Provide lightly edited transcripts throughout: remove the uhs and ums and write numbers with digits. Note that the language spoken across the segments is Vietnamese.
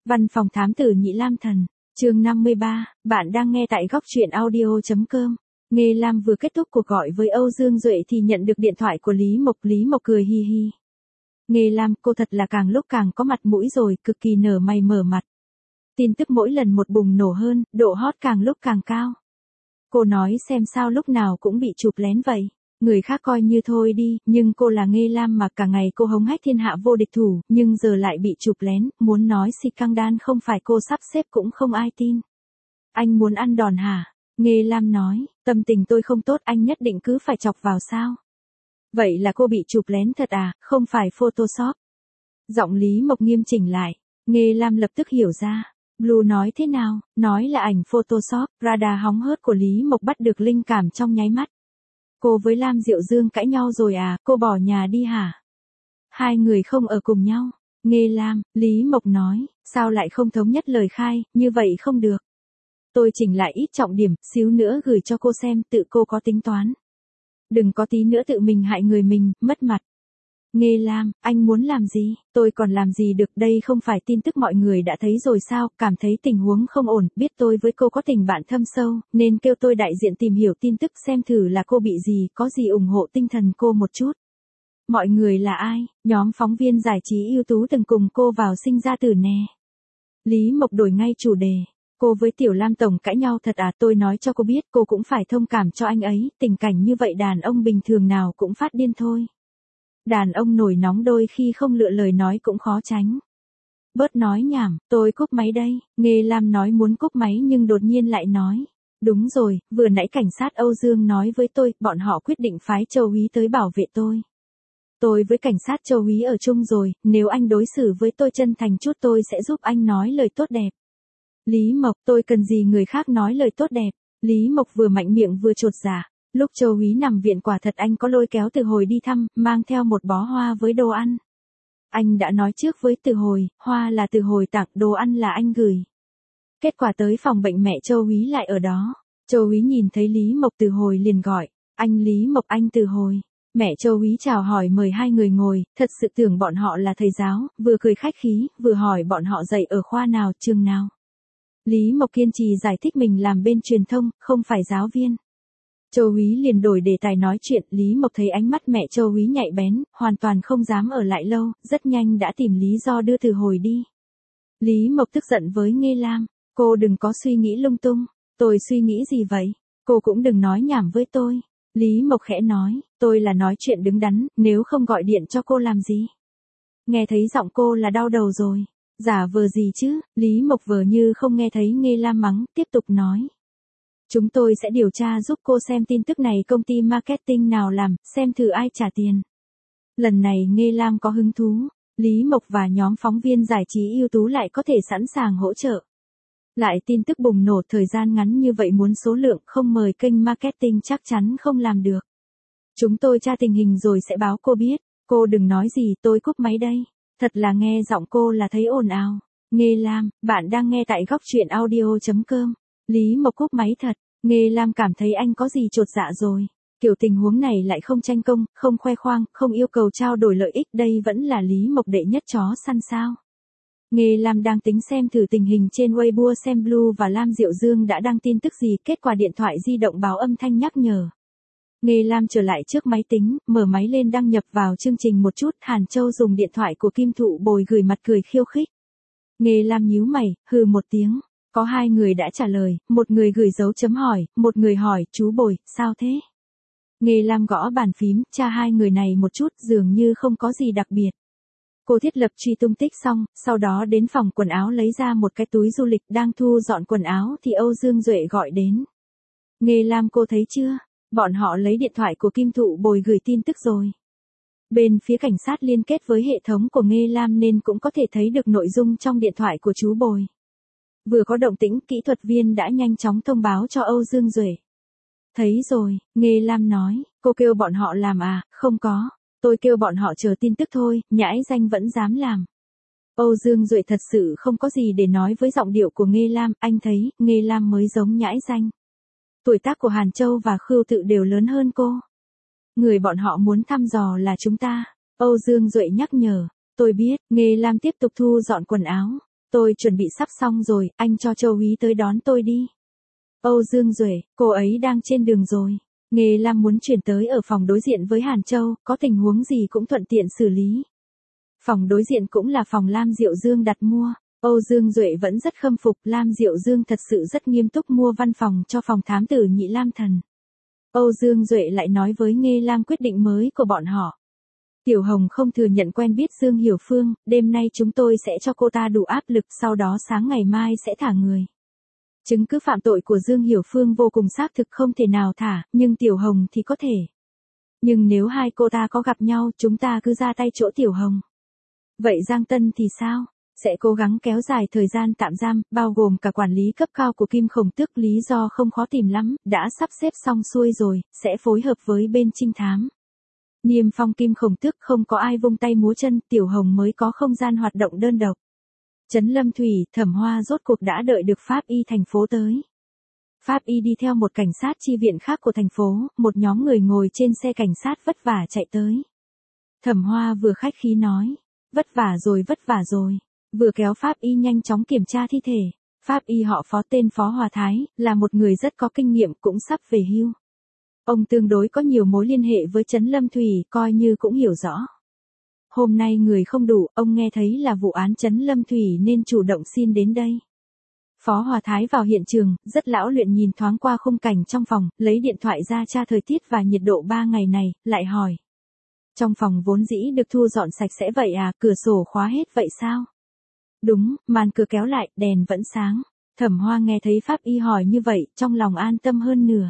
Văn phòng thám tử Nhị Lam Thần, chương 53, bạn đang nghe tại góc truyện audio.com. Nghe Lam vừa kết thúc cuộc gọi với Âu Dương Duệ thì nhận được điện thoại của Lý Mộc cười hi hi. Nghe Lam, cô thật là càng lúc càng có mặt mũi rồi, cực kỳ nở mày mở mặt. Tin tức mỗi lần một bùng nổ hơn, độ hot càng lúc càng cao. Cô nói xem sao lúc nào cũng bị chụp lén vậy. Người khác coi như thôi đi, nhưng cô là Nghe Lam mà cả ngày cô hống hách thiên hạ vô địch thủ, nhưng giờ lại bị chụp lén, muốn nói si căng đan không phải cô sắp xếp cũng không ai tin. Anh muốn ăn đòn hả? Nghe Lam nói, tâm tình tôi không tốt, anh nhất định cứ phải chọc vào sao? Vậy là cô bị chụp lén thật à, không phải Photoshop? Giọng Lý Mộc nghiêm chỉnh lại, Nghe Lam lập tức hiểu ra. Blue nói thế nào? Nói là ảnh Photoshop, radar hóng hớt của Lý Mộc bắt được linh cảm trong nháy mắt. Cô với Lam Diệu Dương cãi nhau rồi à, cô bỏ nhà đi hả? Hai người không ở cùng nhau. Nghe Lam, Lý Mộc nói, sao lại không thống nhất lời khai, như vậy không được. Tôi chỉnh lại ít trọng điểm, xíu nữa gửi cho cô xem, tự cô có tính toán. Đừng có tí nữa tự mình hại người mình, mất mặt. Nghe Lam, anh muốn làm gì? Tôi còn làm gì được, đây không phải tin tức mọi người đã thấy rồi sao, cảm thấy tình huống không ổn, biết tôi với cô có tình bạn thâm sâu, nên kêu tôi đại diện tìm hiểu tin tức xem thử là cô bị gì, có gì ủng hộ tinh thần cô một chút. Mọi người là ai? Nhóm phóng viên giải trí ưu tú từng cùng cô vào sinh ra tử nè. Lý Mộc đổi ngay chủ đề. Cô với Tiểu Lam Tổng cãi nhau thật à, tôi nói cho cô biết, cô cũng phải thông cảm cho anh ấy, tình cảnh như vậy đàn ông bình thường nào cũng phát điên thôi. Đàn ông nổi nóng đôi khi không lựa lời nói cũng khó tránh. Bớt nói nhảm, tôi cúp máy đây. Nghe Lam nói muốn cúp máy nhưng đột nhiên lại nói. Đúng rồi, vừa nãy cảnh sát Âu Dương nói với tôi, bọn họ quyết định phái Châu Úy tới bảo vệ tôi. Tôi với cảnh sát Châu Úy ở chung rồi, nếu anh đối xử với tôi chân thành chút tôi sẽ giúp anh nói lời tốt đẹp. Lý Mộc, tôi cần gì người khác nói lời tốt đẹp. Lý Mộc vừa mạnh miệng vừa chột dạ. Lúc Châu Úy nằm viện quả thật anh có lôi kéo Từ Hồi đi thăm, mang theo một bó hoa với đồ ăn. Anh đã nói trước với Từ Hồi, hoa là Từ Hồi tặng, đồ ăn là anh gửi. Kết quả tới phòng bệnh mẹ Châu Úy lại ở đó. Châu Úy nhìn thấy Lý Mộc Từ Hồi liền gọi, anh Lý Mộc anh Từ Hồi. Mẹ Châu Úy chào hỏi mời hai người ngồi, thật sự tưởng bọn họ là thầy giáo, vừa cười khách khí, vừa hỏi bọn họ dạy ở khoa nào, trường nào. Lý Mộc kiên trì giải thích mình làm bên truyền thông, không phải giáo viên. Châu Úy liền đổi đề tài nói chuyện, Lý Mộc thấy ánh mắt mẹ Châu Úy nhạy bén, hoàn toàn không dám ở lại lâu, rất nhanh đã tìm lý do đưa Từ Hồi đi. Lý Mộc tức giận với Nghe Lam, cô đừng có suy nghĩ lung tung, tôi suy nghĩ gì vậy, cô cũng đừng nói nhảm với tôi. Lý Mộc khẽ nói, tôi là nói chuyện đứng đắn, nếu không gọi điện cho cô làm gì. Nghe thấy giọng cô là đau đầu rồi, giả vờ gì chứ, Lý Mộc vờ như không nghe thấy Nghe Lam mắng, tiếp tục nói. Chúng tôi sẽ điều tra giúp cô xem tin tức này công ty marketing nào làm, xem thử ai trả tiền. Lần này Nghe Lam có hứng thú, Lý Mộc và nhóm phóng viên giải trí ưu tú lại có thể sẵn sàng hỗ trợ. Lại tin tức bùng nổ thời gian ngắn như vậy muốn số lượng không mời kênh marketing chắc chắn không làm được. Chúng tôi tra tình hình rồi sẽ báo cô biết, cô đừng nói gì tôi cúp máy đây. Thật là nghe giọng cô là thấy ồn ào. Nghe Lam, bạn đang nghe tại góc truyện audio.com. Lý Mộc cúp máy thật, Nghe Lam cảm thấy anh có gì chột dạ rồi. Kiểu tình huống này lại không tranh công, không khoe khoang, không yêu cầu trao đổi lợi ích, đây vẫn là Lý Mộc đệ nhất chó săn sao. Nghe Lam đang tính xem thử tình hình trên Weibo xem Blue và Lam Diệu Dương đã đăng tin tức gì, kết quả điện thoại di động báo âm thanh nhắc nhở. Nghe Lam trở lại trước máy tính, mở máy lên đăng nhập vào chương trình một chút, Hàn Châu dùng điện thoại của Kim Thụ Bồi gửi mặt cười khiêu khích. Nghe Lam nhíu mày, hừ một tiếng. Có hai người đã trả lời, một người gửi dấu chấm hỏi, một người hỏi, chú Bồi, sao thế? Nghe Lam gõ bàn phím, tra hai người này một chút, dường như không có gì đặc biệt. Cô thiết lập truy tung tích xong, sau đó đến phòng quần áo lấy ra một cái túi du lịch, đang thu dọn quần áo thì Âu Dương Duệ gọi đến. Nghe Lam cô thấy chưa? Bọn họ lấy điện thoại của Kim Thụ Bồi gửi tin tức rồi. Bên phía cảnh sát liên kết với hệ thống của Nghe Lam nên cũng có thể thấy được nội dung trong điện thoại của chú Bồi. Vừa có động tĩnh, kỹ thuật viên đã nhanh chóng thông báo cho Âu Dương Duệ. Thấy rồi, Nghe Lam nói, cô kêu bọn họ làm à, không có. Tôi kêu bọn họ chờ tin tức thôi, nhãi danh vẫn dám làm. Âu Dương Duệ thật sự không có gì để nói với giọng điệu của Nghe Lam, anh thấy, Nghe Lam mới giống nhãi danh. Tuổi tác của Hàn Châu và Khưu Tự đều lớn hơn cô. Người bọn họ muốn thăm dò là chúng ta. Âu Dương Duệ nhắc nhở, tôi biết, Nghe Lam tiếp tục thu dọn quần áo. Tôi chuẩn bị sắp xong rồi, anh cho Châu úy tới đón tôi đi. Âu Dương Duệ, cô ấy đang trên đường rồi. Nghê Lam muốn chuyển tới ở phòng đối diện với Hàn Châu, có tình huống gì cũng thuận tiện xử lý. Phòng đối diện cũng là phòng Lam Diệu Dương đặt mua. Âu Dương Duệ vẫn rất khâm phục, Lam Diệu Dương thật sự rất nghiêm túc mua văn phòng cho phòng thám tử Nhị Lam Thần. Âu Dương Duệ lại nói với Nghê Lam quyết định mới của bọn họ. Tiểu Hồng không thừa nhận quen biết Dương Hiểu Phương, đêm nay chúng tôi sẽ cho cô ta đủ áp lực, sau đó sáng ngày mai sẽ thả người. Chứng cứ phạm tội của Dương Hiểu Phương vô cùng xác thực, không thể nào thả, nhưng Tiểu Hồng thì có thể. Nhưng nếu hai cô ta có gặp nhau, chúng ta cứ ra tay chỗ Tiểu Hồng. Vậy Giang Tân thì sao? Sẽ cố gắng kéo dài thời gian tạm giam, bao gồm cả quản lý cấp cao của Kim Khổng Tước, lý do không khó tìm lắm, đã sắp xếp xong xuôi rồi, sẽ phối hợp với bên trinh thám. Niêm phong Kim Khổng Tước, không có ai vung tay múa chân, Tiểu Hồng mới có không gian hoạt động đơn độc. Trấn Lâm Thủy, Thẩm Hoa rốt cuộc đã đợi được Pháp Y thành phố tới. Pháp Y đi theo một cảnh sát chi viện khác của thành phố, một nhóm người ngồi trên xe cảnh sát vất vả chạy tới. Thẩm Hoa vừa khách khí nói, vất vả rồi, vừa kéo Pháp Y nhanh chóng kiểm tra thi thể. Pháp Y họ Phó tên Phó Hòa Thái, là một người rất có kinh nghiệm, cũng sắp về hưu. Ông tương đối có nhiều mối liên hệ với Trấn Lâm Thủy, coi như cũng hiểu rõ. Hôm nay người không đủ, ông nghe thấy là vụ án Trấn Lâm Thủy nên chủ động xin đến đây. Phó Hòa Thái vào hiện trường, rất lão luyện, nhìn thoáng qua khung cảnh trong phòng, lấy điện thoại ra tra thời tiết và nhiệt độ 3 ngày này, lại hỏi. Trong phòng vốn dĩ được thu dọn sạch sẽ vậy à, cửa sổ khóa hết vậy sao? Đúng, màn cửa kéo lại, đèn vẫn sáng. Thẩm Hoa nghe thấy Pháp Y hỏi như vậy, trong lòng an tâm hơn nửa.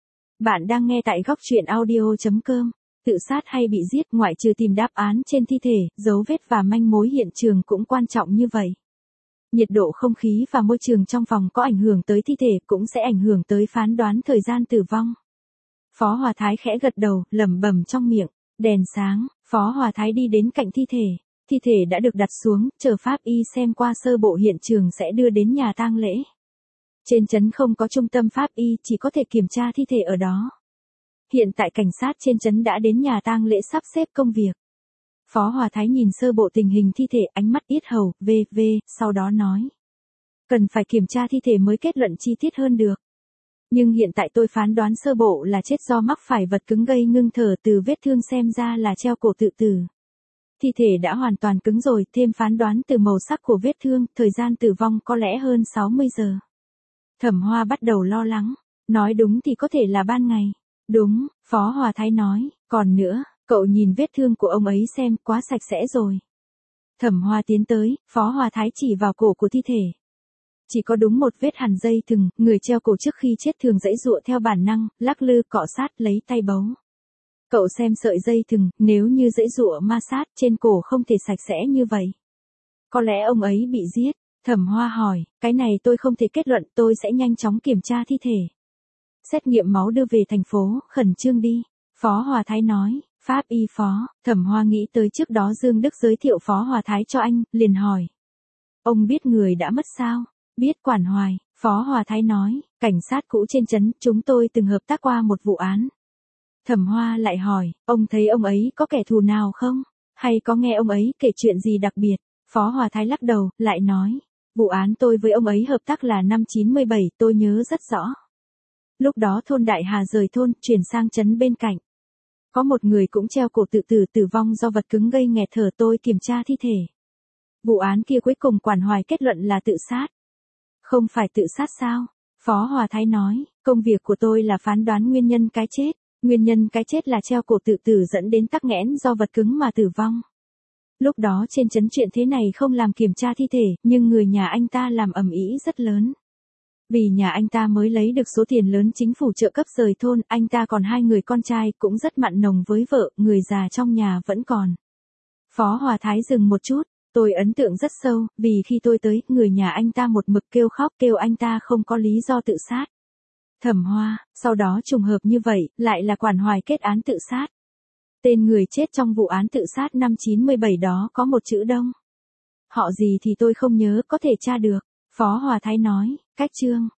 Bạn đang nghe tại góc truyện audio.com. Tự sát hay bị giết, ngoại trừ tìm đáp án trên thi thể, dấu vết và manh mối hiện trường cũng quan trọng như vậy. Nhiệt độ không khí và môi trường trong phòng có ảnh hưởng tới thi thể, cũng sẽ ảnh hưởng tới phán đoán thời gian tử vong. Phó Hòa Thái khẽ gật đầu, lẩm bẩm trong miệng. Đèn sáng, Phó Hòa Thái đi đến cạnh thi thể. Thi thể đã được đặt xuống, chờ Pháp Y xem qua sơ bộ hiện trường sẽ đưa đến nhà tang lễ. Trên trấn không có trung tâm Pháp Y, chỉ có thể kiểm tra thi thể ở đó. Hiện tại cảnh sát trên trấn đã đến nhà tang lễ sắp xếp công việc. Phó Hòa Thái nhìn sơ bộ tình hình thi thể, ánh mắt yết hầu, sau đó nói. Cần phải kiểm tra thi thể mới kết luận chi tiết hơn được. Nhưng hiện tại tôi phán đoán sơ bộ là chết do mắc phải vật cứng gây ngưng thở, từ vết thương xem ra là treo cổ tự tử. Thi thể đã hoàn toàn cứng rồi, thêm phán đoán từ màu sắc của vết thương, thời gian tử vong có lẽ hơn 60 giờ. Thẩm Hoa bắt đầu lo lắng. Nói đúng thì có thể là ban ngày. Đúng, Phó Hòa Thái nói, còn nữa, cậu nhìn vết thương của ông ấy xem, quá sạch sẽ rồi. Thẩm Hoa tiến tới, Phó Hòa Thái chỉ vào cổ của thi thể. Chỉ có đúng một vết hằn dây thừng, người treo cổ trước khi chết thường giãy giụa theo bản năng, lắc lư cọ sát lấy tay bấu. Cậu xem sợi dây thừng, nếu như giãy giụa ma sát trên cổ không thể sạch sẽ như vậy. Có lẽ ông ấy bị giết. Thẩm Hoa hỏi, cái này tôi không thể kết luận, tôi sẽ nhanh chóng kiểm tra thi thể. Xét nghiệm máu đưa về thành phố, khẩn trương đi. Phó Hòa Thái nói, Pháp Y Phó. Thẩm Hoa nghĩ tới trước đó Dương Đức giới thiệu Phó Hòa Thái cho anh, liền hỏi. Ông biết người đã mất sao? Biết Quản Hoài. Phó Hòa Thái nói, cảnh sát cũ trên trấn, chúng tôi từng hợp tác qua một vụ án. Thẩm Hoa lại hỏi, ông thấy ông ấy có kẻ thù nào không? Hay có nghe ông ấy kể chuyện gì đặc biệt? Phó Hòa Thái lắc đầu, lại nói, vụ án tôi với ông ấy hợp tác là năm 97, tôi nhớ rất rõ. Lúc đó thôn Đại Hà rời thôn, chuyển sang trấn bên cạnh. Có một người cũng treo cổ tự tử, tử vong do vật cứng gây nghẹt thở, tôi kiểm tra thi thể. Vụ án kia cuối cùng Quản Hoài kết luận là tự sát. Không phải tự sát sao? Phó Hòa Thái nói, công việc của tôi là phán đoán nguyên nhân cái chết. Nguyên nhân cái chết là treo cổ tự tử dẫn đến tắc nghẽn do vật cứng mà tử vong. Lúc đó trên trấn chuyện thế này không làm kiểm tra thi thể, nhưng người nhà anh ta làm ầm ĩ rất lớn. Vì nhà anh ta mới lấy được số tiền lớn chính phủ trợ cấp rời thôn, anh ta còn 2 người con trai, cũng rất mặn nồng với vợ, người già trong nhà vẫn còn. Phó Hòa Thái dừng một chút, tôi ấn tượng rất sâu, vì khi tôi tới, người nhà anh ta một mực kêu khóc, kêu anh ta không có lý do tự sát. Thẩm Hoa, sau đó trùng hợp như vậy, lại là Quản Hoài kết án tự sát. Tên người chết trong vụ án tự sát năm 97 đó có một chữ Đông. Họ gì thì tôi không nhớ, có thể tra được. Phó Hòa Thái nói, cách Trương.